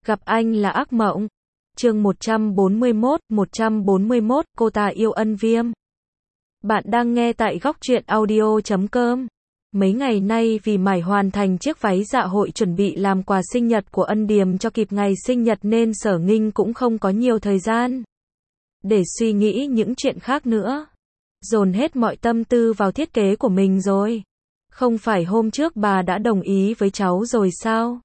Gặp anh là ác mộng. Chương 141, cô ta yêu Ân Viêm. Bạn đang nghe tại góc truyện audio.com. Mấy ngày nay vì mải hoàn thành chiếc váy dạ hội chuẩn bị làm quà sinh nhật của Ân Điềm cho kịp ngày sinh nhật nên Sở Nghinh cũng không có nhiều thời gian để suy nghĩ những chuyện khác nữa. Dồn hết mọi tâm tư vào thiết kế của mình rồi. Không phải hôm trước bà đã đồng ý với cháu rồi sao?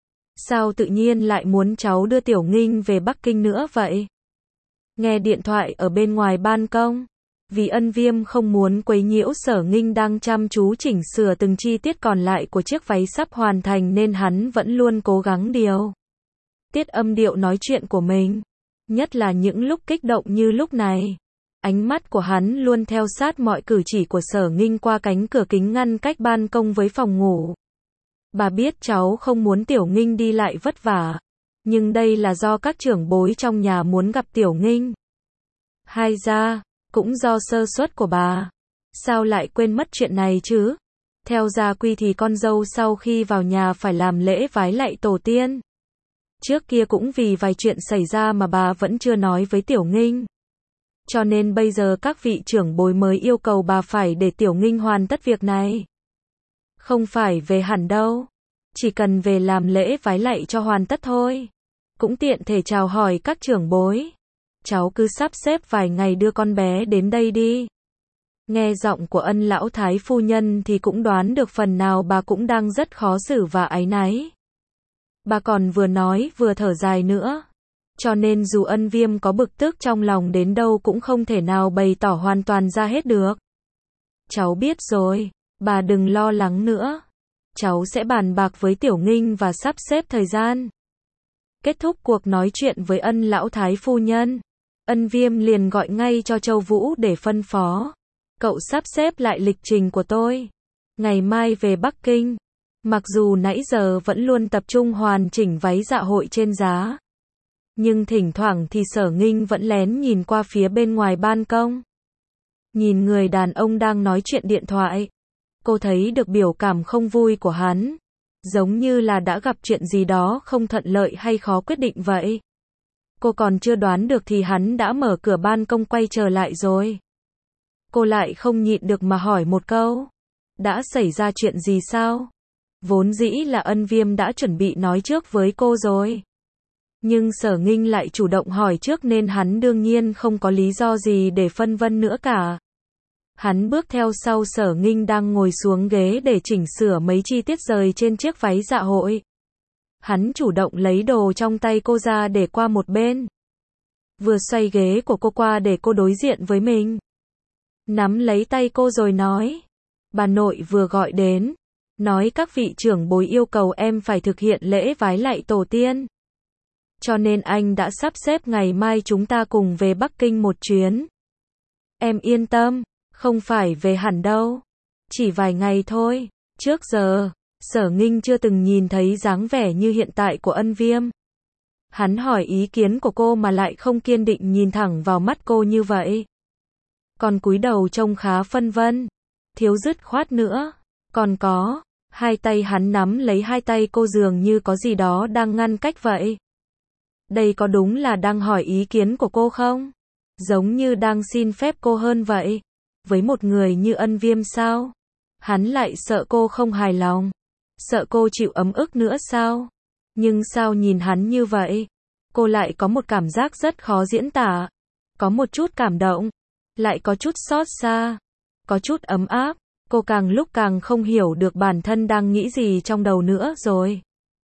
Sao tự nhiên lại muốn cháu đưa Tiểu Nghinh về Bắc Kinh nữa vậy? Nghe điện thoại ở bên ngoài ban công. Vì Ân Viêm không muốn quấy nhiễu Sở Nghinh đang chăm chú chỉnh sửa từng chi tiết còn lại của chiếc váy sắp hoàn thành nên hắn vẫn luôn cố gắng điều tiết âm điệu nói chuyện của mình. Nhất là những lúc kích động như lúc này. Ánh mắt của hắn luôn theo sát mọi cử chỉ của Sở Nghinh qua cánh cửa kính ngăn cách ban công với phòng ngủ. Bà biết cháu không muốn Tiểu Nghinh đi lại vất vả. Nhưng đây là do các trưởng bối trong nhà muốn gặp Tiểu Nghinh. Hay ra, cũng do sơ suất của bà. Sao lại quên mất chuyện này chứ? Theo gia quy thì con dâu sau khi vào nhà phải làm lễ vái lạy tổ tiên. Trước kia cũng vì vài chuyện xảy ra mà bà vẫn chưa nói với Tiểu Nghinh. Cho nên bây giờ các vị trưởng bối mới yêu cầu bà phải để Tiểu Nghinh hoàn tất việc này. Không phải về hẳn đâu. Chỉ cần về làm lễ vái lạy cho hoàn tất thôi. Cũng tiện thể chào hỏi các trưởng bối. Cháu cứ sắp xếp vài ngày đưa con bé đến đây đi. Nghe giọng của Ân lão thái phu nhân thì cũng đoán được phần nào bà cũng đang rất khó xử và áy náy. Bà còn vừa nói vừa thở dài nữa. Cho nên dù Ân Viêm có bực tức trong lòng đến đâu cũng không thể nào bày tỏ hoàn toàn ra hết được. Cháu biết rồi, bà đừng lo lắng nữa. Cháu sẽ bàn bạc với Tiểu Nghinh và sắp xếp thời gian. Kết thúc cuộc nói chuyện với Ân lão thái phu nhân, Ân Viêm liền gọi ngay cho Châu Vũ để phân phó. Cậu sắp xếp lại lịch trình của tôi. Ngày mai về Bắc Kinh. Mặc dù nãy giờ vẫn luôn tập trung hoàn chỉnh váy dạ hội trên giá. Nhưng thỉnh thoảng thì Sở Nghinh vẫn lén nhìn qua phía bên ngoài ban công. Nhìn người đàn ông đang nói chuyện điện thoại. Cô thấy được biểu cảm không vui của hắn. Giống như là đã gặp chuyện gì đó không thuận lợi hay khó quyết định vậy. Cô còn chưa đoán được thì hắn đã mở cửa ban công quay trở lại rồi. Cô lại không nhịn được mà hỏi một câu. Đã xảy ra chuyện gì sao? Vốn dĩ là Ân Viêm đã chuẩn bị nói trước với cô rồi. Nhưng Sở Nghinh lại chủ động hỏi trước nên hắn đương nhiên không có lý do gì để phân vân nữa cả. Hắn bước theo sau Sở Nghinh đang ngồi xuống ghế để chỉnh sửa mấy chi tiết rời trên chiếc váy dạ hội. Hắn chủ động lấy đồ trong tay cô ra để qua một bên. Vừa xoay ghế của cô qua để cô đối diện với mình. Nắm lấy tay cô rồi nói. Bà nội vừa gọi đến. Nói các vị trưởng bối yêu cầu em phải thực hiện lễ vái lạy tổ tiên. Cho nên anh đã sắp xếp ngày mai chúng ta cùng về Bắc Kinh một chuyến. Em yên tâm, không phải về hẳn đâu. Chỉ vài ngày thôi. Trước giờ, Sở Nghinh chưa từng nhìn thấy dáng vẻ như hiện tại của Ân Viêm. Hắn hỏi ý kiến của cô mà lại không kiên định nhìn thẳng vào mắt cô như vậy. Còn cúi đầu trông khá phân vân. Thiếu dứt khoát nữa. Còn có, hai tay hắn nắm lấy hai tay cô dường như có gì đó đang ngăn cách vậy. Đây có đúng là đang hỏi ý kiến của cô không? Giống như đang xin phép cô hơn vậy. Với một người như Ân Viêm sao? Hắn lại sợ cô không hài lòng. Sợ cô chịu ấm ức nữa sao? Nhưng sao nhìn hắn như vậy? Cô lại có một cảm giác rất khó diễn tả. Có một chút cảm động. Lại có chút xót xa. Có chút ấm áp. Cô càng lúc càng không hiểu được bản thân đang nghĩ gì trong đầu nữa rồi.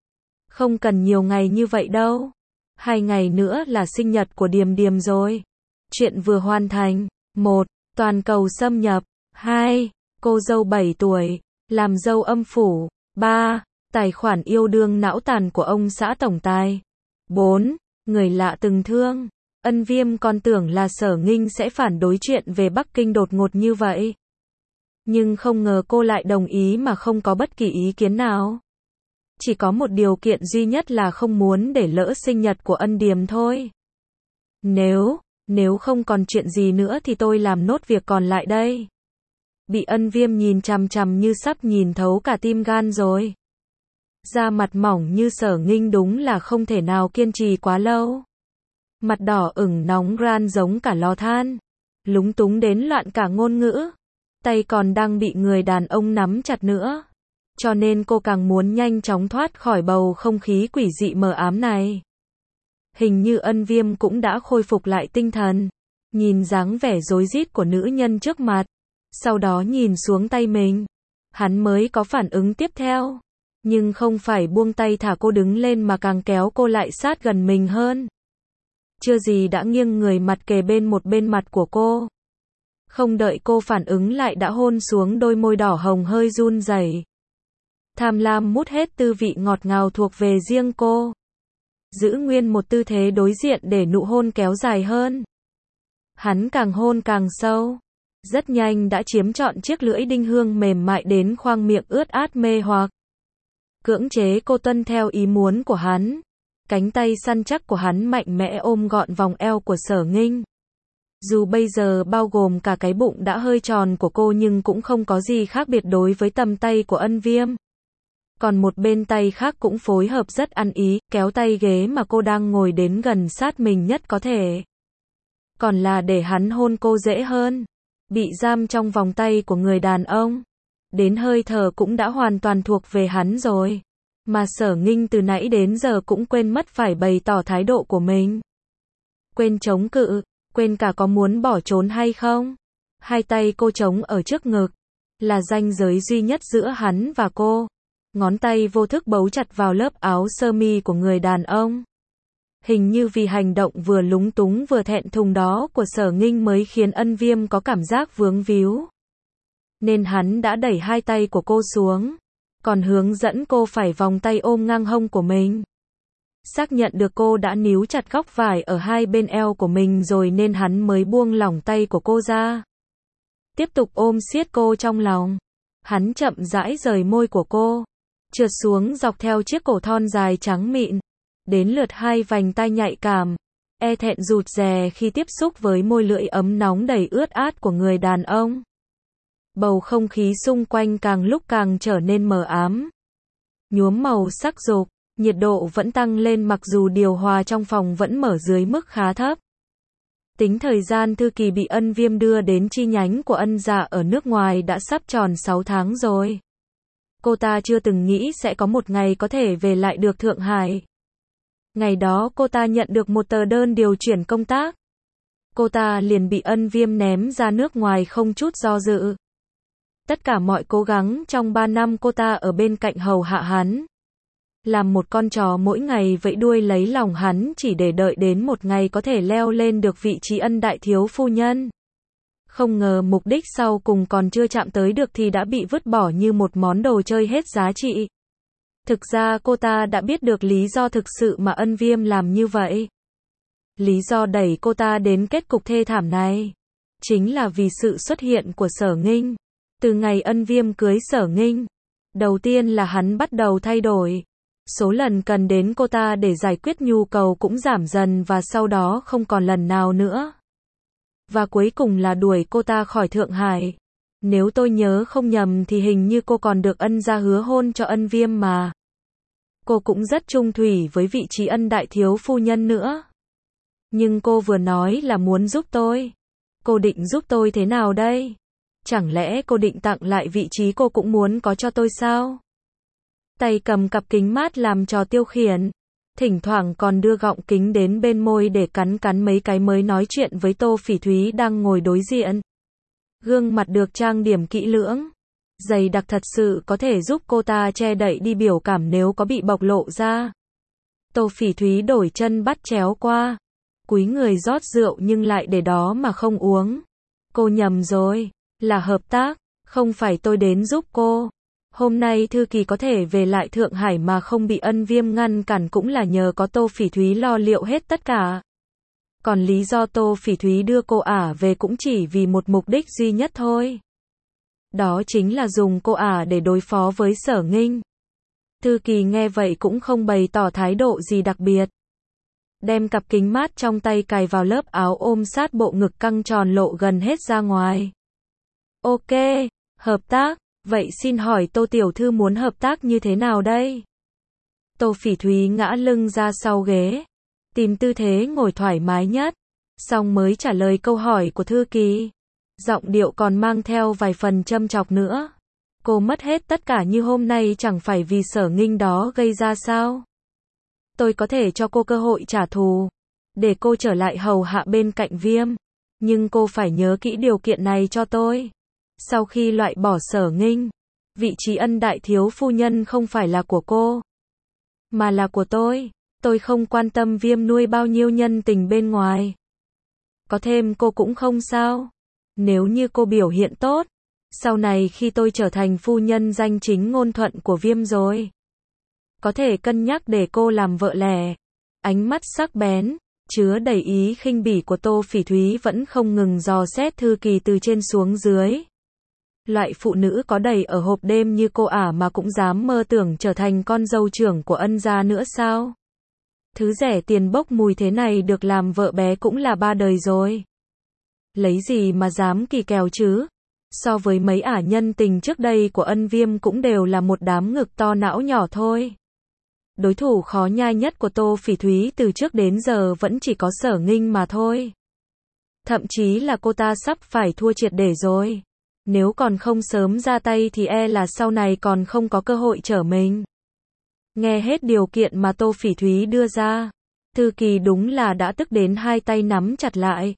Không cần nhiều ngày như vậy đâu. 2 ngày nữa là sinh nhật của Điềm Điềm rồi. Chuyện vừa hoàn thành. 1. Toàn cầu xâm nhập. 2. Cô dâu 7 tuổi. Làm dâu âm phủ. 3. Tài khoản yêu đương não tàn của ông xã tổng tài. 4. Người lạ từng thương. Ân Viêm còn tưởng là Sở Nghinh sẽ phản đối chuyện về Bắc Kinh đột ngột như vậy. Nhưng không ngờ cô lại đồng ý mà không có bất kỳ ý kiến nào. Chỉ có một điều kiện duy nhất là không muốn để lỡ sinh nhật của Ân Điềm thôi. Nếu không còn chuyện gì nữa thì tôi làm nốt việc còn lại đây. Bị Ân Viêm nhìn chằm chằm như sắp nhìn thấu cả tim gan rồi. Da mặt mỏng như Sở Nghinh đúng là không thể nào kiên trì quá lâu. Mặt đỏ ửng nóng ran giống cả lò than. Lúng túng đến loạn cả ngôn ngữ. Tay còn đang bị người đàn ông nắm chặt nữa. Cho nên cô càng muốn nhanh chóng thoát khỏi bầu không khí quỷ dị mờ ám này. Hình như Ân Viêm cũng đã khôi phục lại tinh thần. Nhìn dáng vẻ rối rít của nữ nhân trước mặt. Sau đó nhìn xuống tay mình. Hắn mới có phản ứng tiếp theo. Nhưng không phải buông tay thả cô đứng lên mà càng kéo cô lại sát gần mình hơn. Chưa gì đã nghiêng người mặt kề bên mặt của cô. Không đợi cô phản ứng lại đã hôn xuống đôi môi đỏ hồng hơi run rẩy. Tham lam mút hết tư vị ngọt ngào thuộc về riêng cô. Giữ nguyên một tư thế đối diện để nụ hôn kéo dài hơn. Hắn càng hôn càng sâu. Rất nhanh đã chiếm trọn chiếc lưỡi đinh hương mềm mại đến khoang miệng ướt át mê hoặc. Cưỡng chế cô tuân theo ý muốn của hắn. Cánh tay săn chắc của hắn mạnh mẽ ôm gọn vòng eo của Sở Nghinh. Dù bây giờ bao gồm cả cái bụng đã hơi tròn của cô nhưng cũng không có gì khác biệt đối với tầm tay của Ân Viêm. Còn một bên tay khác cũng phối hợp rất ăn ý, kéo tay ghế mà cô đang ngồi đến gần sát mình nhất có thể. Còn là để hắn hôn cô dễ hơn. Bị giam trong vòng tay của người đàn ông. Đến hơi thở cũng đã hoàn toàn thuộc về hắn rồi. Mà Sở Nghinh từ nãy đến giờ cũng quên mất phải bày tỏ thái độ của mình. Quên chống cự, quên cả có muốn bỏ trốn hay không. Hai tay cô chống ở trước ngực. Là ranh giới duy nhất giữa hắn và cô. Ngón tay vô thức bấu chặt vào lớp áo sơ mi của người đàn ông. Hình như vì hành động vừa lúng túng vừa thẹn thùng đó của Sở Nghinh mới khiến Ân Viêm có cảm giác vướng víu. Nên hắn đã đẩy hai tay của cô xuống. Còn hướng dẫn cô phải vòng tay ôm ngang hông của mình. Xác nhận được cô đã níu chặt góc vải ở hai bên eo của mình rồi nên hắn mới buông lỏng tay của cô ra. Tiếp tục ôm siết cô trong lòng. Hắn chậm rãi rời môi của cô. Trượt xuống dọc theo chiếc cổ thon dài trắng mịn. Đến lượt hai vành tai nhạy cảm. E thẹn rụt rè khi tiếp xúc với môi lưỡi ấm nóng đầy ướt át của người đàn ông. Bầu không khí xung quanh càng lúc càng trở nên mờ ám. Nhuốm màu sắc dục, nhiệt độ vẫn tăng lên mặc dù điều hòa trong phòng vẫn mở dưới mức khá thấp. Tính thời gian Thư Kỳ bị Ân Viêm đưa đến chi nhánh của Ân gia ở nước ngoài đã sắp tròn 6 tháng rồi. Cô ta chưa từng nghĩ sẽ có một ngày có thể về lại được Thượng Hải. Ngày đó cô ta nhận được một tờ đơn điều chuyển công tác. Cô ta liền bị Ân Viêm ném ra nước ngoài không chút do dự. Tất cả mọi cố gắng trong 3 năm cô ta ở bên cạnh hầu hạ hắn. Làm một con chó mỗi ngày vẫy đuôi lấy lòng hắn chỉ để đợi đến một ngày có thể leo lên được vị trí Ân đại thiếu phu nhân. Không ngờ mục đích sau cùng còn chưa chạm tới được thì đã bị vứt bỏ như một món đồ chơi hết giá trị. Thực ra cô ta đã biết được lý do thực sự mà Ân Viêm làm như vậy. Lý do đẩy cô ta đến kết cục thê thảm này chính là vì sự xuất hiện của Sở Nghinh. Từ ngày Ân Viêm cưới Sở Nghinh, đầu tiên là hắn bắt đầu thay đổi. Số lần cần đến cô ta để giải quyết nhu cầu cũng giảm dần và sau đó không còn lần nào nữa. Và cuối cùng là đuổi cô ta khỏi Thượng Hải. Nếu tôi nhớ không nhầm thì hình như cô còn được Ân gia hứa hôn cho Ân Viêm mà. Cô cũng rất chung thủy với vị trí Ân đại thiếu phu nhân nữa. Nhưng cô vừa nói là muốn giúp tôi. Cô định giúp tôi thế nào đây? Chẳng lẽ cô định tặng lại vị trí cô cũng muốn có cho tôi sao? Tay cầm cặp kính mát làm trò tiêu khiển. Thỉnh thoảng còn đưa gọng kính đến bên môi để cắn mấy cái mới nói chuyện với Tô Phỉ Thúy đang ngồi đối diện. Gương mặt được trang điểm kỹ lưỡng. Dày đặc thật sự có thể giúp cô ta che đậy đi biểu cảm nếu có bị bộc lộ ra. Tô Phỉ Thúy đổi chân bắt chéo qua. Cúi người rót rượu nhưng lại để đó mà không uống. Cô nhầm rồi. Là hợp tác. Không phải tôi đến giúp cô. Hôm nay Thư Kỳ có thể về lại Thượng Hải mà không bị Ân Viêm ngăn cản cũng là nhờ có Tô Phỉ Thúy lo liệu hết tất cả. Còn lý do Tô Phỉ Thúy đưa cô ả về cũng chỉ vì một mục đích duy nhất thôi. Đó chính là dùng cô ả để đối phó với Sở Nghinh. Thư Kỳ nghe vậy cũng không bày tỏ thái độ gì đặc biệt. Đem cặp kính mát trong tay cài vào lớp áo ôm sát bộ ngực căng tròn lộ gần hết ra ngoài. Ok, hợp tác. Vậy xin hỏi Tô tiểu thư muốn hợp tác như thế nào đây? Tô Phỉ Thúy ngã lưng ra sau ghế, tìm tư thế ngồi thoải mái nhất, xong mới trả lời câu hỏi của thư ký. Giọng điệu còn mang theo vài phần châm chọc nữa. Cô mất hết tất cả như hôm nay chẳng phải vì Sở Nghinh đó gây ra sao? Tôi có thể cho cô cơ hội trả thù, để cô trở lại hầu hạ bên cạnh Viêm. Nhưng cô phải nhớ kỹ điều kiện này cho tôi. Sau khi loại bỏ Sở Nghinh, vị trí ân đại thiếu phu nhân không phải là của cô, mà là của tôi. Tôi không quan tâm Viêm nuôi bao nhiêu nhân tình bên ngoài. Có thêm cô cũng không sao. Nếu như cô biểu hiện tốt, sau này khi tôi trở thành phu nhân danh chính ngôn thuận của Viêm rồi, có thể cân nhắc để cô làm vợ lẽ. Ánh mắt sắc bén, chứa đầy ý khinh bỉ của Tô Phỉ Thúy vẫn không ngừng dò xét thư kỳ từ trên xuống dưới. Loại phụ nữ có đầy ở hộp đêm như cô ả mà cũng dám mơ tưởng trở thành con dâu trưởng của ân gia nữa sao? Thứ rẻ tiền bốc mùi thế này được làm vợ bé cũng là ba đời rồi. Lấy gì mà dám kỳ kèo chứ? So với mấy ả nhân tình trước đây của Ân Viêm cũng đều là một đám ngực to não nhỏ thôi. Đối thủ khó nhai nhất của Tô Phỉ Thúy từ trước đến giờ vẫn chỉ có Sở Nghinh mà thôi. Thậm chí là cô ta sắp phải thua triệt để rồi. Nếu còn không sớm ra tay thì e là sau này còn không có cơ hội trở mình. Nghe hết điều kiện mà Tô Phỉ Thúy đưa ra, thư kỳ đúng là đã tức đến hai tay nắm chặt lại.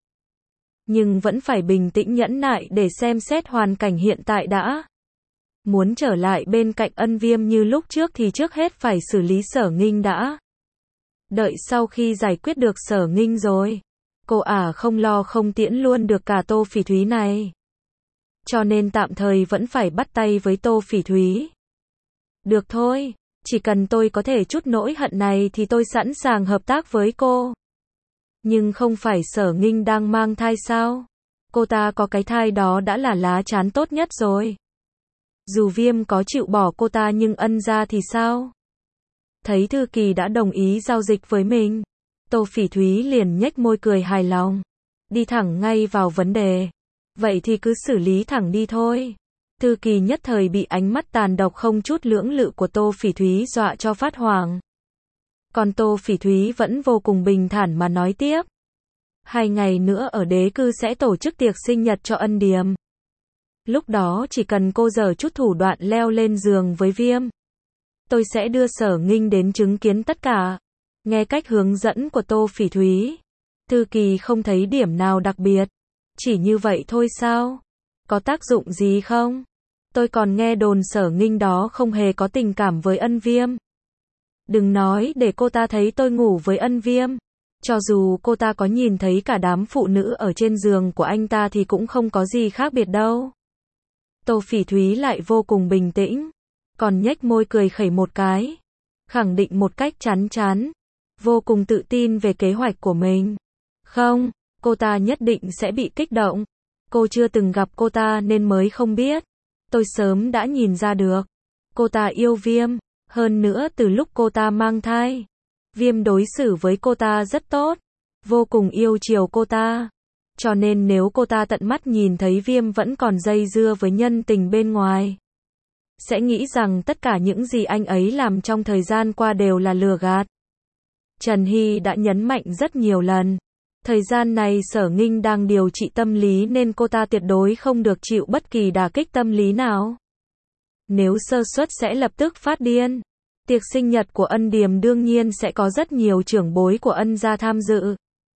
Nhưng vẫn phải bình tĩnh nhẫn nại để xem xét hoàn cảnh hiện tại đã. Muốn trở lại bên cạnh Ân Viêm như lúc trước thì trước hết phải xử lý Sở Nghinh đã. Đợi sau khi giải quyết được Sở Nghinh rồi, cô ả không lo không tiễn luôn được cả Tô Phỉ Thúy này. Cho nên tạm thời vẫn phải bắt tay với Tô Phỉ Thúy. Được thôi, chỉ cần tôi có thể trút nỗi hận này thì tôi sẵn sàng hợp tác với cô. Nhưng không phải Sở Nghinh đang mang thai sao? Cô ta có cái thai đó đã là lá chắn tốt nhất rồi. Dù Viêm có chịu bỏ cô ta nhưng Ân gia thì sao? Thấy thư kỳ đã đồng ý giao dịch với mình, Tô Phỉ Thúy liền nhếch môi cười hài lòng, đi thẳng ngay vào vấn đề. Vậy thì cứ xử lý thẳng đi thôi. Thư kỳ nhất thời bị ánh mắt tàn độc không chút lưỡng lự của Tô Phỉ Thúy dọa cho phát hoảng. Còn Tô Phỉ Thúy vẫn vô cùng bình thản mà nói tiếp. 2 ngày nữa ở đế cư sẽ tổ chức tiệc sinh nhật cho Ân Điềm. Lúc đó chỉ cần cô giở chút thủ đoạn leo lên giường với Viêm, tôi sẽ đưa Sở Nghinh đến chứng kiến tất cả. Nghe cách hướng dẫn của Tô Phỉ Thúy, thư kỳ không thấy điểm nào đặc biệt. Chỉ như vậy thôi sao? Có tác dụng gì không? Tôi còn nghe đồn Sở Nghinh đó không hề có tình cảm với Ân Viêm. Đừng nói để cô ta thấy tôi ngủ với Ân Viêm. Cho dù cô ta có nhìn thấy cả đám phụ nữ ở trên giường của anh ta thì cũng không có gì khác biệt đâu. Tô Phỉ Thúy lại vô cùng bình tĩnh, còn nhếch môi cười khẩy một cái, khẳng định một cách chắn chắn, vô cùng tự tin về kế hoạch của mình. Không, cô ta nhất định sẽ bị kích động. Cô chưa từng gặp cô ta nên mới không biết. Tôi sớm đã nhìn ra được. Cô ta yêu Viêm, hơn nữa từ lúc cô ta mang thai, Viêm đối xử với cô ta rất tốt, vô cùng yêu chiều cô ta. Cho nên nếu cô ta tận mắt nhìn thấy Viêm vẫn còn dây dưa với nhân tình bên ngoài, sẽ nghĩ rằng tất cả những gì anh ấy làm trong thời gian qua đều là lừa gạt. Trần Hy đã nhấn mạnh rất nhiều lần. Thời gian này Sở Nghinh đang điều trị tâm lý nên cô ta tuyệt đối không được chịu bất kỳ đả kích tâm lý nào. Nếu sơ suất sẽ lập tức phát điên. Tiệc sinh nhật của Ân Điềm đương nhiên sẽ có rất nhiều trưởng bối của Ân gia tham dự.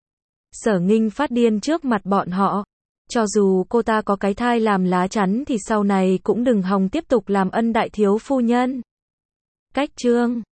Sở Nghinh phát điên trước mặt bọn họ. Cho dù cô ta có cái thai làm lá chắn thì sau này cũng đừng hòng tiếp tục làm Ân đại thiếu phu nhân. Cách chương